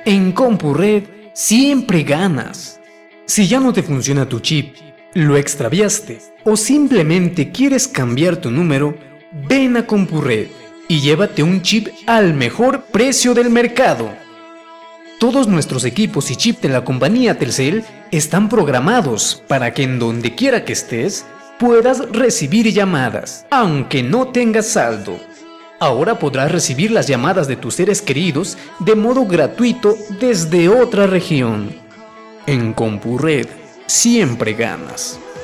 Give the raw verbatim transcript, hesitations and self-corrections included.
En CompuRed siempre ganas. Si ya no te funciona tu chip, lo extraviaste o simplemente quieres cambiar tu número, ven a CompuRed y llévate un chip al mejor precio del mercado. Todos nuestros equipos y chip de la compañía Telcel están programados para que en donde quiera que estés puedas recibir llamadas, aunque no tengas saldo. Ahora podrás recibir las llamadas de tus seres queridos de modo gratuito desde otra región. En CompuRed siempre ganas.